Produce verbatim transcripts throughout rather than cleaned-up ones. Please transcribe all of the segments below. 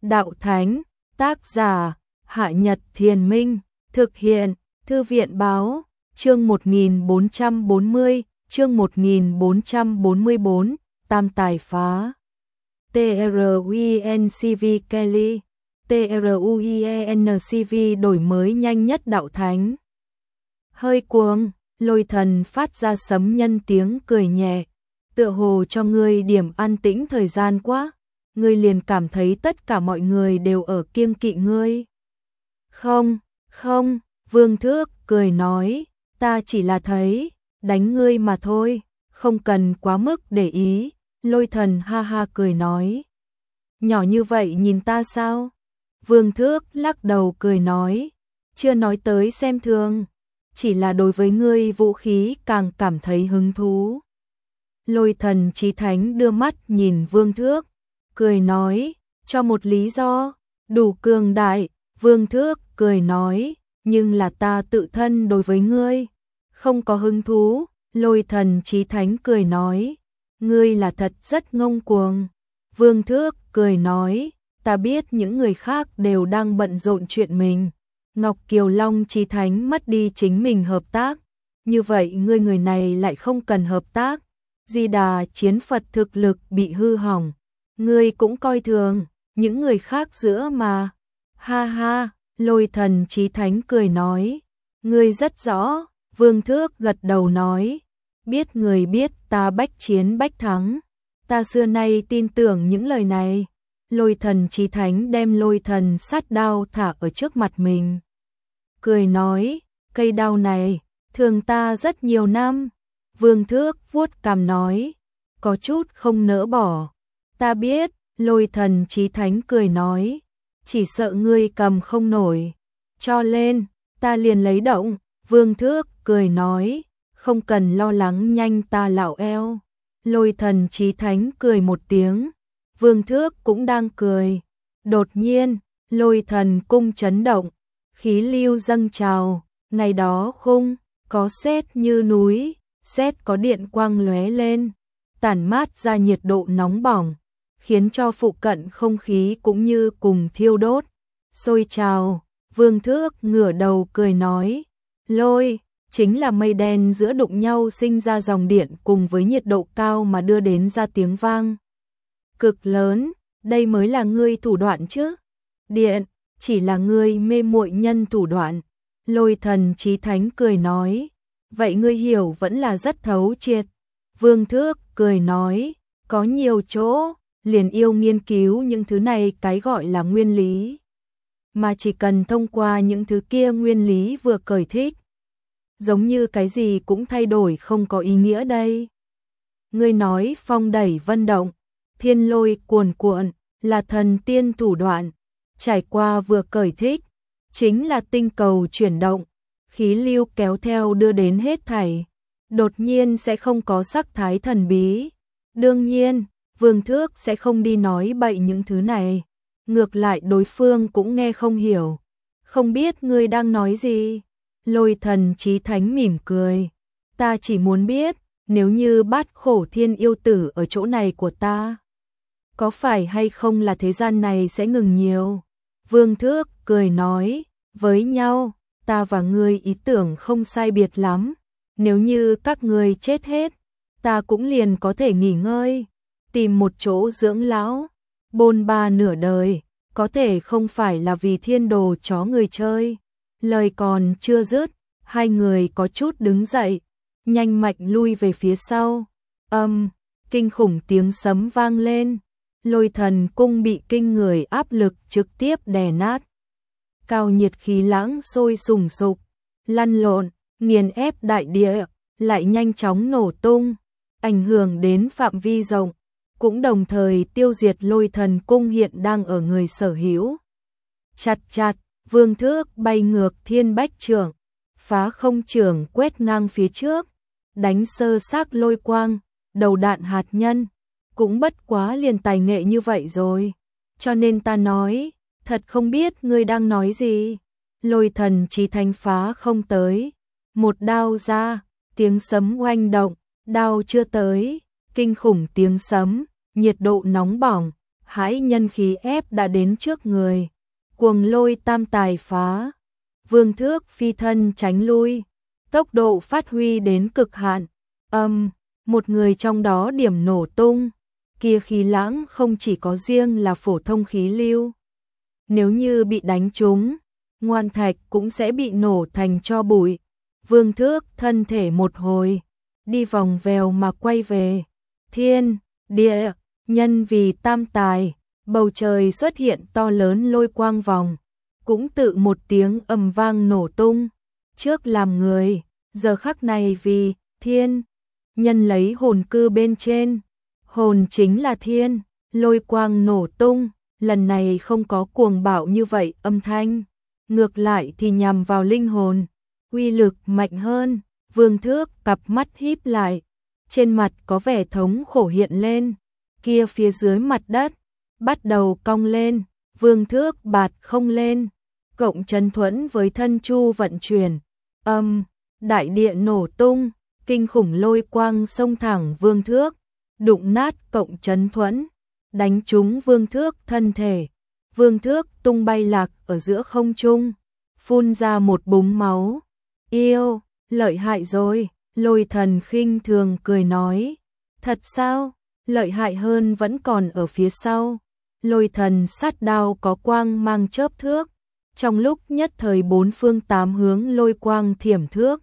đạo thánh, tác giả, Hạ Nhật Thiền Minh, thực hiện, Thư viện Báo, chương một nghìn bốn trăm bốn mươi, chương một nghìn bốn trăm bốn mươi tư, Tam Tài Phá. T R U I N C V Kelly, T R U I N C V đổi mới nhanh nhất đạo thánh. Hơi cuồng, Lôi Thần phát ra sấm nhân tiếng cười nhẹ, tựa hồ cho ngươi điểm an tĩnh thời gian quá, ngươi liền cảm thấy tất cả mọi người đều ở kiêng kỵ ngươi. Không, không, Vương Thước cười nói, ta chỉ là thấy, đánh ngươi mà thôi, không cần quá mức để ý. Lôi Thần ha ha cười nói, nhỏ như vậy nhìn ta sao? Vương Thước lắc đầu cười nói, chưa nói tới xem thường, chỉ là đối với ngươi vũ khí càng cảm thấy hứng thú. Lôi Thần Chí Thánh đưa mắt nhìn Vương Thước, cười nói, cho một lý do, đủ cường đại. Vương Thước cười nói, nhưng là ta tự thân đối với ngươi không có hứng thú. Lôi Thần Chí Thánh cười nói, ngươi là thật rất ngông cuồng. Vương Thước cười nói, ta biết những người khác đều đang bận rộn chuyện mình. Ngọc Kiều Long Chí Thánh mất đi chính mình hợp tác, như vậy ngươi người này lại không cần hợp tác. Di Đà Chiến Phật thực lực bị hư hỏng, ngươi cũng coi thường những người khác giữa mà. Ha ha, Lôi Thần Chí Thánh cười nói, ngươi rất rõ. Vương Thước gật đầu nói, biết người biết ta bách chiến bách thắng, ta xưa nay tin tưởng những lời này. Lôi Thần Chí Thánh đem lôi thần sát đao thả ở trước mặt mình, cười nói, cây đao này thường ta rất nhiều năm. Vương Thước vuốt cằm nói, có chút không nỡ bỏ. Ta biết. Lôi Thần Chí Thánh cười nói, chỉ sợ ngươi cầm không nổi, cho lên, ta liền lấy động. Vương Thước cười nói, không cần lo lắng, nhanh ta lạo eo. Lôi Thần Chí Thánh cười một tiếng, Vương Thước cũng đang cười. Đột nhiên, Lôi Thần cung chấn động, khí lưu dâng trào, ngày đó khung có sét như núi, sét có điện quang lóe lên, tản mát ra nhiệt độ nóng bỏng, khiến cho phụ cận không khí cũng như cùng thiêu đốt, sôi trào. Vương Thước ngửa đầu cười nói, lôi, chính là mây đen giữa đụng nhau sinh ra dòng điện cùng với nhiệt độ cao mà đưa đến ra tiếng vang cực lớn, đây mới là ngươi thủ đoạn chứ. Điện, chỉ là ngươi mê muội nhân thủ đoạn. Lôi Thần Chí Thánh cười nói, vậy ngươi hiểu vẫn là rất thấu triệt. Vương Thước cười nói, có nhiều chỗ liền yêu nghiên cứu những thứ này cái gọi là nguyên lý, mà chỉ cần thông qua những thứ kia nguyên lý vừa cởi thích, giống như cái gì cũng thay đổi không có ý nghĩa đây. Ngươi nói phong đẩy vân động, thiên lôi cuồn cuộn là thần tiên thủ đoạn, trải qua vừa cởi thích, chính là tinh cầu chuyển động, khí lưu kéo theo đưa đến hết thảy, đột nhiên sẽ không có sắc thái thần bí. Đương nhiên, Vương Thước sẽ không đi nói bậy những thứ này, ngược lại đối phương cũng nghe không hiểu, không biết ngươi đang nói gì. Lôi Thần Chí Thánh mỉm cười, ta chỉ muốn biết, nếu như Bát Khổ Thiên yêu tử ở chỗ này của ta, có phải hay không là thế gian này sẽ ngừng nhiều. Vương Thước cười nói, với nhau, ta và ngươi ý tưởng không sai biệt lắm, nếu như các ngươi chết hết, ta cũng liền có thể nghỉ ngơi, tìm một chỗ dưỡng lão, bôn ba nửa đời, có thể không phải là vì thiên đồ chó người chơi. Lời còn chưa dứt, hai người có chút đứng dậy, nhanh mạnh lui về phía sau. Âm, kinh khủng tiếng sấm vang lên, Lôi Thần cung bị kinh người áp lực trực tiếp đè nát. Cao nhiệt khí lãng sôi sùng sục, lăn lộn, nghiền ép đại địa, lại nhanh chóng nổ tung, ảnh hưởng đến phạm vi rộng, cũng đồng thời tiêu diệt Lôi Thần cung hiện đang ở người sở hữu. Chặt chặt, Vương Thước bay ngược thiên bách trưởng, phá không trưởng quét ngang phía trước, đánh sơ xác lôi quang, đầu đạn hạt nhân, cũng bất quá liền tài nghệ như vậy rồi. Cho nên ta nói, thật không biết ngươi đang nói gì. Lôi Thần Chí Thánh phá không tới, một đao ra, tiếng sấm oanh động, đao chưa tới, kinh khủng tiếng sấm, nhiệt độ nóng bỏng, hãi nhân khí ép đã đến trước người, cuồng lôi tam tài phá, vương thước phi thân tránh lui, tốc độ phát huy đến cực hạn, âm, một người trong đó điểm nổ tung, kia khí lãng không chỉ có riêng là phổ thông khí lưu. Nếu như bị đánh trúng, ngoan thạch cũng sẽ bị nổ thành tro bụi. Vương thước thân thể một hồi, đi vòng vèo mà quay về. Thiên, địa, nhân vì tam tài, bầu trời xuất hiện to lớn lôi quang vòng, cũng tự một tiếng ầm vang nổ tung. Trước làm người, giờ khắc này vì thiên, nhân lấy hồn cư bên trên. Hồn chính là thiên, lôi quang nổ tung, lần này không có cuồng bạo như vậy âm thanh, ngược lại thì nhằm vào linh hồn, uy lực mạnh hơn. Vương thước cặp mắt híp lại, trên mặt có vẻ thống khổ hiện lên, kia phía dưới mặt đất, bắt đầu cong lên, vương thước bạt không lên, cộng chân thuẫn với thân chu vận chuyển, âm, đại địa nổ tung, kinh khủng lôi quang xông thẳng vương thước, đụng nát cộng chấn thuẫn, đánh trúng vương thước thân thể, vương thước tung bay lạc ở giữa không trung, phun ra một búng máu. Yêu, lợi hại rồi, lôi thần khinh thường cười nói. Thật sao, lợi hại hơn vẫn còn ở phía sau. Lôi thần sát đao có quang mang chớp thước, trong lúc nhất thời bốn phương tám hướng lôi quang thiểm thước.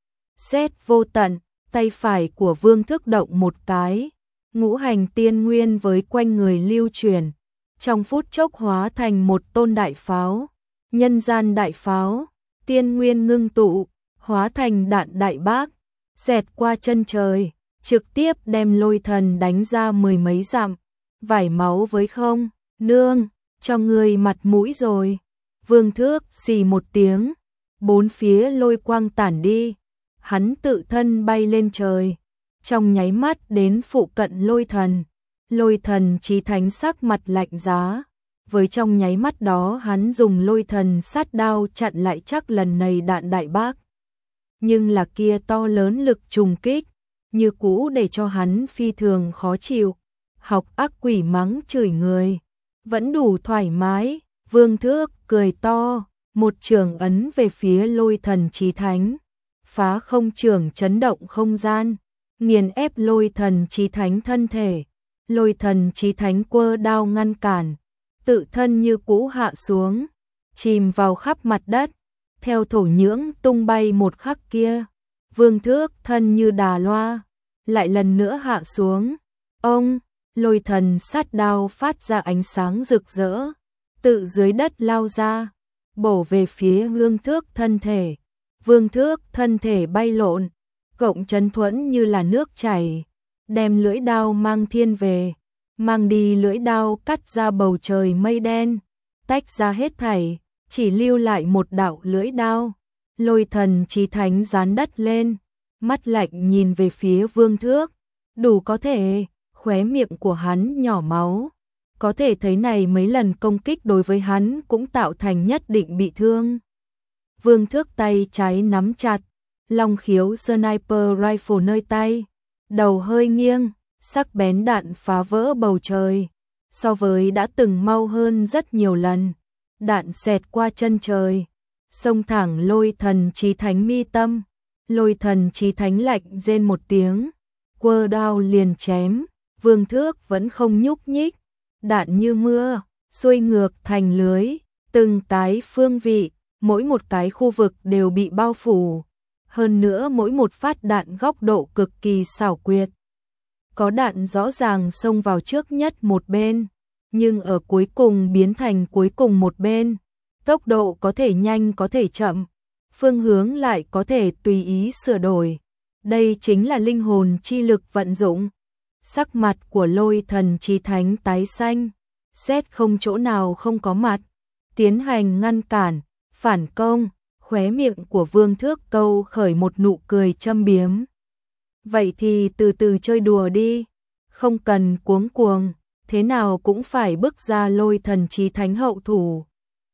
Xét vô tận, tay phải của vương thước động một cái, ngũ hành tiên nguyên với quanh người lưu truyền, trong phút chốc hóa thành một tôn đại pháo, nhân gian đại pháo, tiên nguyên ngưng tụ, hóa thành đạn đại bác, xẹt qua chân trời, trực tiếp đem lôi thần đánh ra mười mấy dặm, vải máu với không, nương, cho người mặt mũi rồi. Vương thước xì một tiếng, bốn phía lôi quang tản đi, hắn tự thân bay lên trời, trong nháy mắt đến phụ cận lôi thần. Lôi thần chí thánh sắc mặt lạnh giá, với trong nháy mắt đó hắn dùng lôi thần sát đao chặn lại chắc lần này đạn đại bác. Nhưng là kia to lớn lực trùng kích, như cũ để cho hắn phi thường khó chịu, học ác quỷ mắng chửi người, vẫn đủ thoải mái. Vương thước cười to, một trường ấn về phía lôi thần chí thánh, phá không trường chấn động không gian, nghiền ép lôi thần chí thánh thân thể. Lôi thần chí thánh quơ đao ngăn cản, tự thân như cũ hạ xuống, chìm vào khắp mặt đất, theo thổ nhưỡng tung bay một khắc kia. Vương thước thân như đà loa, lại lần nữa hạ xuống. Ông, lôi thần sát đao phát ra ánh sáng rực rỡ, tự dưới đất lao ra, bổ về phía vương thước thân thể. Vương thước thân thể bay lộn, cộng chấn thuẫn như là nước chảy, đem lưỡi đao mang thiên về, mang đi lưỡi đao cắt ra bầu trời mây đen, tách ra hết thảy, chỉ lưu lại một đạo lưỡi đao. Lôi thần chí thánh dán đất lên, mắt lạnh nhìn về phía vương thước, đủ có thể, khóe miệng của hắn nhỏ máu, có thể thấy này mấy lần công kích đối với hắn cũng tạo thành nhất định bị thương. Vương thước tay trái nắm chặt, long khiếu sniper rifle nơi tay, đầu hơi nghiêng, sắc bén đạn phá vỡ bầu trời, so với đã từng mau hơn rất nhiều lần. Đạn xẹt qua chân trời, xông thẳng lôi thần chí thánh mi tâm. Lôi thần chí thánh lạnh rên một tiếng, quơ đao liền chém. Vương thước vẫn không nhúc nhích, đạn như mưa, xuôi ngược thành lưới, từng cái phương vị, mỗi một cái khu vực đều bị bao phủ. Hơn nữa mỗi một phát đạn góc độ cực kỳ xảo quyệt. Có đạn rõ ràng xông vào trước nhất một bên, nhưng ở cuối cùng biến thành cuối cùng một bên. Tốc độ có thể nhanh có thể chậm, phương hướng lại có thể tùy ý sửa đổi. Đây chính là linh hồn chi lực vận dụng. Sắc mặt của lôi thần chí thánh tái xanh, xét không chỗ nào không có mặt, tiến hành ngăn cản, phản công. Khóe miệng của vương thước câu khởi một nụ cười châm biếm. Vậy thì từ từ chơi đùa đi, không cần cuống cuồng, thế nào cũng phải bước ra lôi thần chí thánh hậu thủ.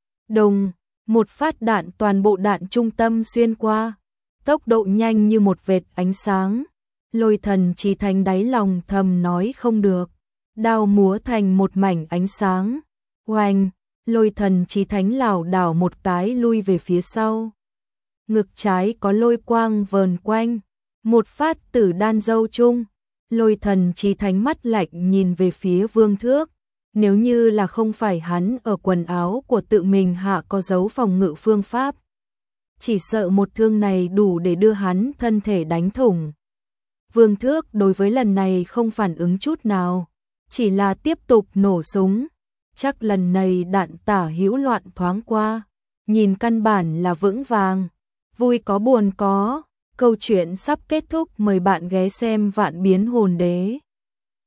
Đùng, một phát đạn toàn bộ đạn trung tâm xuyên qua, tốc độ nhanh như một vệt ánh sáng. Lôi thần chí thánh đáy lòng thầm nói không được, đao múa thành một mảnh ánh sáng. Oanh, Lôi Thần Chí Thánh lảo đảo một cái lui về phía sau. Ngực trái có lôi quang vờn quanh, một phát tử đan dâu chung. Lôi Thần Chí Thánh mắt lạnh nhìn về phía Vương Thước, nếu như là không phải hắn ở quần áo của tự mình hạ có dấu phòng ngự phương pháp, chỉ sợ một thương này đủ để đưa hắn thân thể đánh thủng. Vương Thước đối với lần này không phản ứng chút nào, chỉ là tiếp tục nổ súng. Chắc lần này đạn tả hữu loạn thoáng qua, nhìn căn bản là vững vàng. Vui có buồn có, câu chuyện sắp kết thúc, mời bạn ghé xem Vạn Biến Hồn Đế.